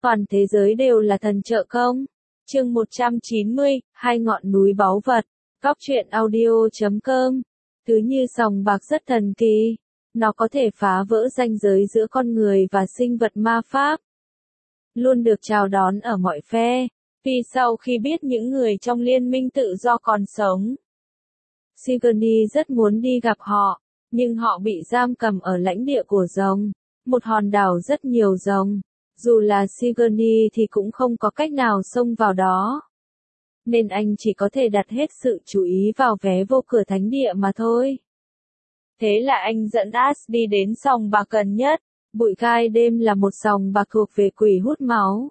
Toàn thế giới đều là thần trợ công. Chương 190, hai ngọn núi báu vật. Góc truyện audio.com. Thứ như sòng bạc rất thần kỳ. Nó có thể phá vỡ ranh giới giữa con người và sinh vật ma pháp. Luôn được chào đón ở mọi phe. Vì sau khi biết những người trong liên minh tự do còn sống, Sigourney rất muốn đi gặp họ, nhưng họ bị giam cầm ở lãnh địa của rồng, một hòn đảo rất nhiều rồng. Dù là Sigourney thì cũng không có cách nào xông vào đó. Nên anh chỉ có thể đặt hết sự chú ý vào vé vô cửa thánh địa mà thôi. Thế là anh dẫn Ash đi đến sòng bạc gần nhất. Bụi gai đêm là một sòng bạc thuộc về quỷ hút máu.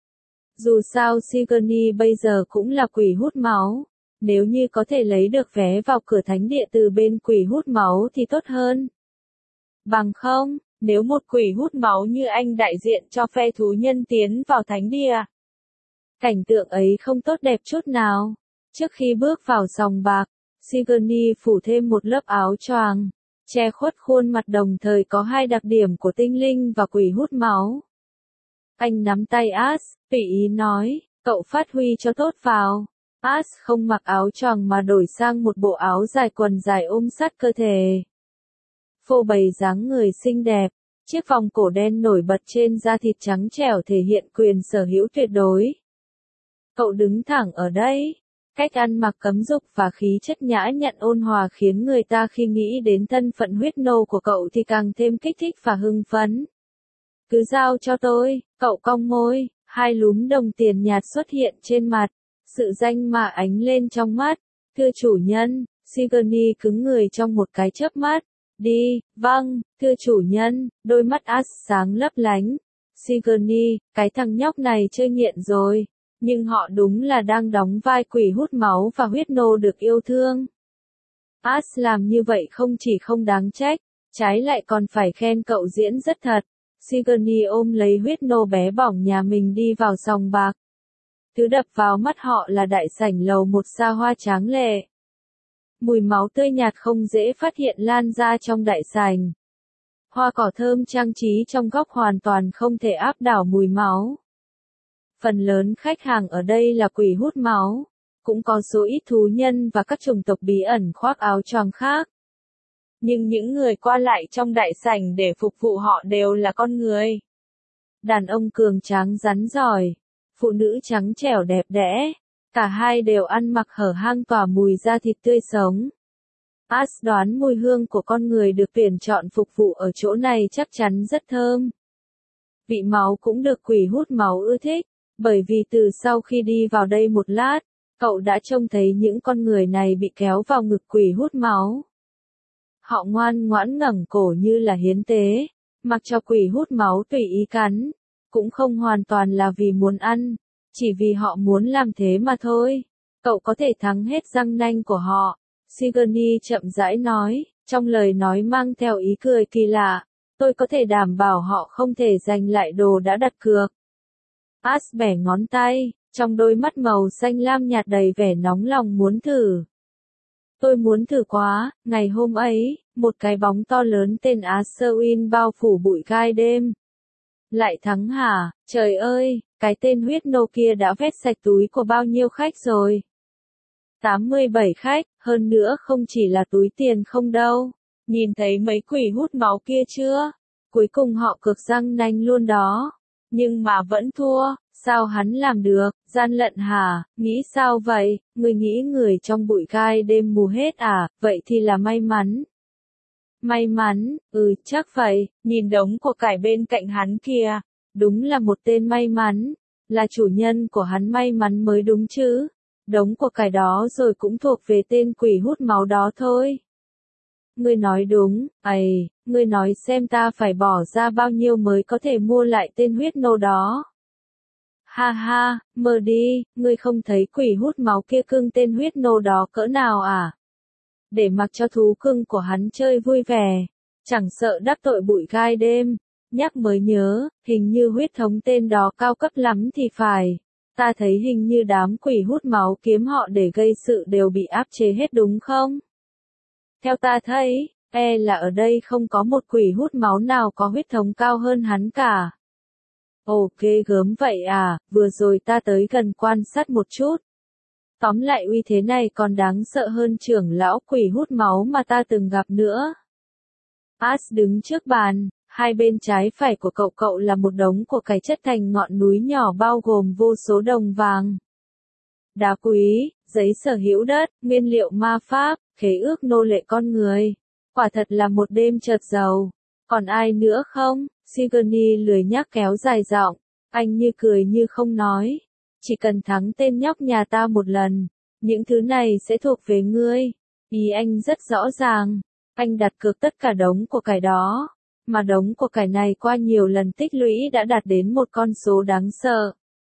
Dù sao Sigourney bây giờ cũng là quỷ hút máu. Nếu như có thể lấy được vé vào cửa thánh địa từ bên quỷ hút máu thì tốt hơn. Bằng không, nếu một quỷ hút máu như anh đại diện cho phe thú nhân tiến vào thánh địa, cảnh tượng ấy không tốt đẹp chút nào. Trước khi bước vào sòng bạc, Sigourney phủ thêm một lớp áo choàng, che khuất khuôn mặt đồng thời có hai đặc điểm của tinh linh và quỷ hút máu. Anh nắm tay Ash, tùy ý nói, cậu phát huy cho tốt vào. Ash không mặc áo choàng mà đổi sang một bộ áo dài quần dài ôm sát cơ thể. Phô bày dáng người xinh đẹp, chiếc vòng cổ đen nổi bật trên da thịt trắng trẻo thể hiện quyền sở hữu tuyệt đối. Cậu đứng thẳng ở đây, cách ăn mặc cấm dục và khí chất nhã nhặn ôn hòa khiến người ta khi nghĩ đến thân phận huyết nô của cậu thì càng thêm kích thích và hưng phấn. Cứ giao cho tôi, cậu cong môi, hai lúm đồng tiền nhạt xuất hiện trên mặt, sự danh mà ánh lên trong mắt. Thưa chủ nhân, Sigourney cứng người trong một cái chớp mắt. Đi, vâng, thưa chủ nhân, đôi mắt Ash sáng lấp lánh. Sigourney, cái thằng nhóc này chơi nghiện rồi, nhưng họ đúng là đang đóng vai quỷ hút máu và huyết nô được yêu thương. Ash làm như vậy không chỉ không đáng trách, trái lại còn phải khen cậu diễn rất thật. Sigourney ôm lấy huyết nô bé bỏng nhà mình đi vào sòng bạc. Thứ đập vào mắt họ là đại sảnh lầu một xa hoa tráng lệ. Mùi máu tươi nhạt không dễ phát hiện lan ra trong đại sảnh. Hoa cỏ thơm trang trí trong góc hoàn toàn không thể áp đảo mùi máu. Phần lớn khách hàng ở đây là quỷ hút máu, cũng có số ít thú nhân và các chủng tộc bí ẩn khoác áo choàng khác. Nhưng những người qua lại trong đại sảnh để phục vụ họ đều là con người. Đàn ông cường tráng rắn giỏi, phụ nữ trắng trẻo đẹp đẽ, cả hai đều ăn mặc hở hang tỏa mùi da thịt tươi sống. Ash đoán mùi hương của con người được tuyển chọn phục vụ ở chỗ này chắc chắn rất thơm. Vị máu cũng được quỷ hút máu ưa thích, bởi vì từ sau khi đi vào đây một lát, cậu đã trông thấy những con người này bị kéo vào ngực quỷ hút máu. Họ ngoan ngoãn ngẩng cổ như là hiến tế, mặc cho quỷ hút máu tùy ý cắn, cũng không hoàn toàn là vì muốn ăn, chỉ vì họ muốn làm thế mà thôi. Cậu có thể thắng hết răng nanh của họ, Sigourney chậm rãi nói, trong lời nói mang theo ý cười kỳ lạ. Tôi có thể đảm bảo họ không thể giành lại đồ đã đặt cược. Ash bẻ ngón tay, trong đôi mắt màu xanh lam nhạt đầy vẻ nóng lòng muốn thử. Tôi muốn thử quá. Ngày hôm ấy, một cái bóng to lớn tên Asewin bao phủ bụi gai đêm. Lại thắng hả? Trời ơi, cái tên huyết nô kia đã vét sạch túi của bao nhiêu khách rồi? 87 khách, hơn nữa không chỉ là túi tiền không đâu. Nhìn thấy mấy quỷ hút máu kia chưa? Cuối cùng họ cược răng nanh luôn đó. Nhưng mà vẫn thua, sao hắn làm được? Gian lận hả? Nghĩ sao vậy? Người nghĩ người trong bụi gai đêm mù hết à? Vậy thì là may mắn. May mắn, chắc vậy, nhìn đống của cải bên cạnh hắn kìa. Đúng là một tên may mắn, là chủ nhân của hắn may mắn mới đúng chứ. Đống của cải đó rồi cũng thuộc về tên quỷ hút máu đó thôi. Ngươi nói đúng, ngươi nói xem ta phải bỏ ra bao nhiêu mới có thể mua lại tên huyết nô đó. Ha ha, mơ đi, ngươi không thấy quỷ hút máu kia cưng tên huyết nô đó cỡ nào à? Để mặc cho thú cưng của hắn chơi vui vẻ, chẳng sợ đắc tội bụi gai đêm. Nhắc mới nhớ, hình như huyết thống tên đó cao cấp lắm thì phải. Ta thấy hình như đám quỷ hút máu kiếm họ để gây sự đều bị áp chế hết đúng không? Theo ta thấy, là ở đây không có một quỷ hút máu nào có huyết thống cao hơn hắn cả. Ồ ghê gớm vậy à, vừa rồi ta tới gần quan sát một chút. Tóm lại uy thế này còn đáng sợ hơn trưởng lão quỷ hút máu mà ta từng gặp nữa. As đứng trước bàn, hai bên trái phải của cậu là một đống của cải chất thành ngọn núi nhỏ bao gồm vô số đồng vàng, đá quý, giấy sở hữu đất, nguyên liệu ma pháp, khế ước nô lệ con người. Quả thật là một đêm chợt giàu. Còn ai nữa không? Sigourney lười nhác kéo dài giọng. Anh như cười như không nói. Chỉ cần thắng tên nhóc nhà ta một lần, những thứ này sẽ thuộc về ngươi. Ý anh rất rõ ràng. Anh đặt cược tất cả đống của cải đó. Mà đống của cải này qua nhiều lần tích lũy đã đạt đến một con số đáng sợ.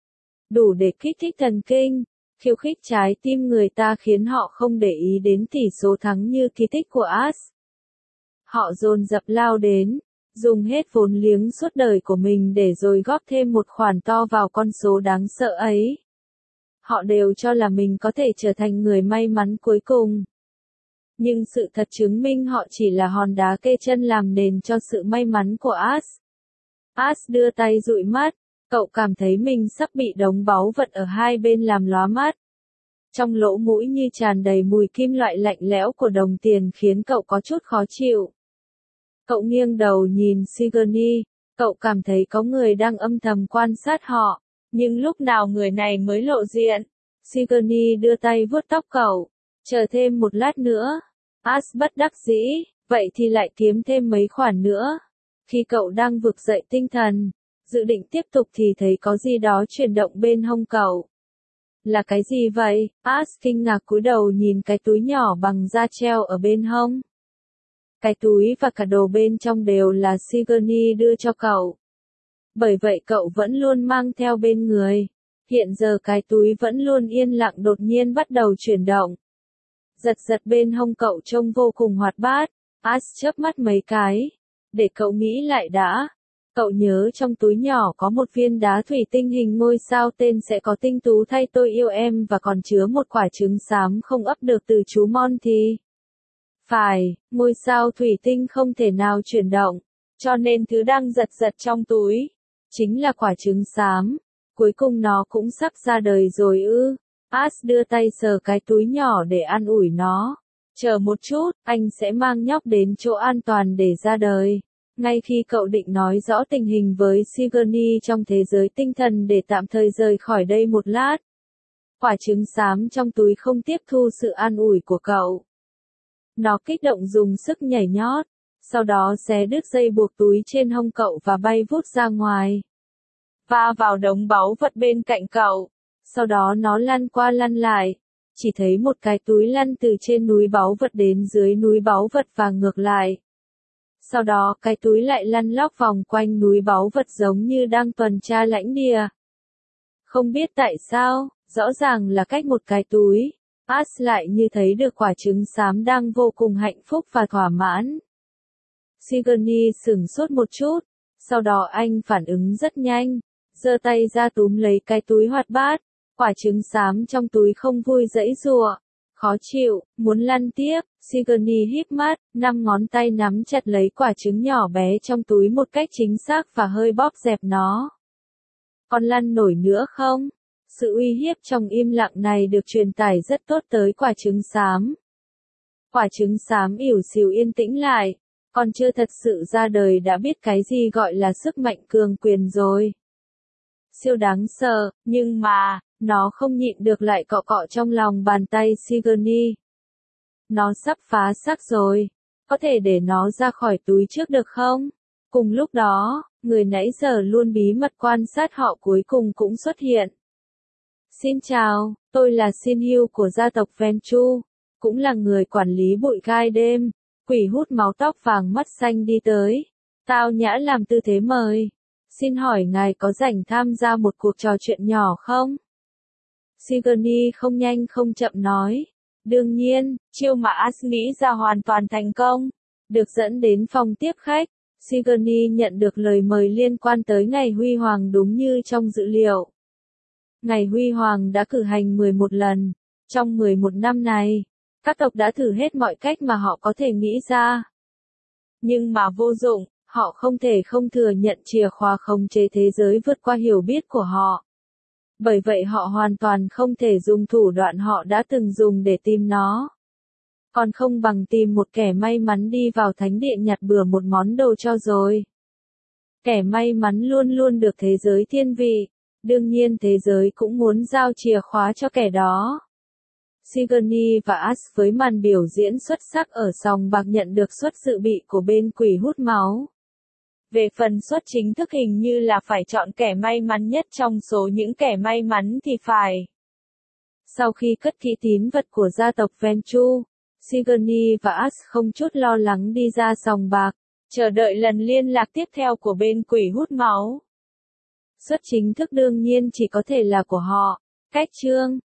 Đủ để kích thích thần kinh, khiêu khích trái tim người ta khiến họ không để ý đến tỷ số thắng như kỳ tích của As. Họ dồn dập lao đến, dùng hết vốn liếng suốt đời của mình để rồi góp thêm một khoản to vào con số đáng sợ ấy. Họ đều cho là mình có thể trở thành người may mắn cuối cùng. Nhưng sự thật chứng minh họ chỉ là hòn đá kê chân làm nền cho sự may mắn của As. As đưa tay dụi mắt, cậu cảm thấy mình sắp bị đống báu vật ở hai bên làm lóa mắt. Trong lỗ mũi như tràn đầy mùi kim loại lạnh lẽo của đồng tiền khiến cậu có chút khó chịu. Cậu nghiêng đầu nhìn Sigourney, cậu cảm thấy có người đang âm thầm quan sát họ, nhưng lúc nào người này mới lộ diện. Sigourney đưa tay vuốt tóc cậu, chờ thêm một lát nữa. As bất đắc dĩ, vậy thì lại kiếm thêm mấy khoản nữa. Khi cậu đang vực dậy tinh thần, dự định tiếp tục thì thấy có gì đó chuyển động bên hông cậu. Là cái gì vậy? As kinh ngạc cúi đầu nhìn cái túi nhỏ bằng da treo ở bên hông. Cái túi và cả đồ bên trong đều là Sigourney đưa cho cậu. Bởi vậy cậu vẫn luôn mang theo bên người. Hiện giờ cái túi vẫn luôn yên lặng đột nhiên bắt đầu chuyển động. Giật giật bên hông cậu trông vô cùng hoạt bát. As chớp mắt mấy cái. Để cậu nghĩ lại đã. Cậu nhớ trong túi nhỏ có một viên đá thủy tinh hình ngôi sao tên sẽ có tinh tú thay tôi yêu em và còn chứa một quả trứng xám không ấp được từ chú Monty. Phải, ngôi sao thủy tinh không thể nào chuyển động, cho nên thứ đang giật giật trong túi, chính là quả trứng xám. Cuối cùng nó cũng sắp ra đời rồi ư. As đưa tay sờ cái túi nhỏ để an ủi nó. Chờ một chút, anh sẽ mang nhóc đến chỗ an toàn để ra đời. Ngay khi cậu định nói rõ tình hình với Sigourney trong thế giới tinh thần để tạm thời rời khỏi đây một lát, quả trứng xám trong túi không tiếp thu sự an ủi của cậu. Nó kích động dùng sức nhảy nhót, sau đó xé đứt dây buộc túi trên hông cậu và bay vút ra ngoài. Va vào đống báu vật bên cạnh cậu. Sau đó nó lăn qua lăn lại. Chỉ thấy một cái túi lăn từ trên núi báu vật đến dưới núi báu vật và ngược lại. Sau đó cái túi lại lăn lóc vòng quanh núi báu vật giống như đang tuần tra lãnh địa. Không biết tại sao, rõ ràng là cách một cái túi. As lại như thấy được quả trứng xám đang vô cùng hạnh phúc và thỏa mãn. Sigourney sửng sốt một chút, sau đó anh phản ứng rất nhanh, giơ tay ra túm lấy cái túi hoạt bát, quả trứng xám trong túi không vui giãy giụa, khó chịu, muốn lăn tiếp. Sigourney híp mắt, 5 ngón tay nắm chặt lấy quả trứng nhỏ bé trong túi một cách chính xác và hơi bóp dẹp nó. Còn lăn nổi nữa không? Sự uy hiếp trong im lặng này được truyền tải rất tốt tới quả trứng xám. Quả trứng xám ỉu xìu yên tĩnh lại, còn chưa thật sự ra đời đã biết cái gì gọi là sức mạnh cường quyền rồi. Siêu đáng sợ, nhưng mà, nó không nhịn được lại cọ cọ trong lòng bàn tay Sigourney. Nó sắp phá xác rồi, có thể để nó ra khỏi túi trước được không? Cùng lúc đó, người nãy giờ luôn bí mật quan sát họ cuối cùng cũng xuất hiện. Xin chào, tôi là Xin Hưu của gia tộc Ventu, cũng là người quản lý bụi gai đêm. Quỷ hút máu tóc vàng mắt xanh đi tới. Tao nhã làm tư thế mời. Xin hỏi ngài có rảnh tham gia một cuộc trò chuyện nhỏ không? Sigourney không nhanh không chậm nói. Đương nhiên, chiêu mà As nghĩ ra hoàn toàn thành công. Được dẫn đến phòng tiếp khách, Sigourney nhận được lời mời liên quan tới Ngày Huy Hoàng đúng như trong dữ liệu. Ngày Huy Hoàng đã cử hành 11 lần. Trong 11 năm này, các tộc đã thử hết mọi cách mà họ có thể nghĩ ra. Nhưng mà vô dụng, Họ không thể không thừa nhận chìa khóa khống chế thế giới vượt qua hiểu biết của họ. Bởi vậy họ hoàn toàn không thể dùng thủ đoạn họ đã từng dùng để tìm nó. Còn không bằng tìm một kẻ may mắn đi vào thánh địa nhặt bừa một món đồ cho rồi. Kẻ may mắn luôn luôn được thế giới thiên vị. Đương nhiên thế giới cũng muốn giao chìa khóa cho kẻ đó. Sigourney và Ash với màn biểu diễn xuất sắc ở sòng bạc nhận được suất dự bị của bên quỷ hút máu. Về phần suất chính thức hình như là phải chọn kẻ may mắn nhất trong số những kẻ may mắn thì phải. Sau khi cất kỹ tín vật của gia tộc Ventrue, Sigourney và Ash không chút lo lắng đi ra sòng bạc, chờ đợi lần liên lạc tiếp theo của bên quỷ hút máu. Suất chính thức đương nhiên chỉ có thể là của họ. Cách chương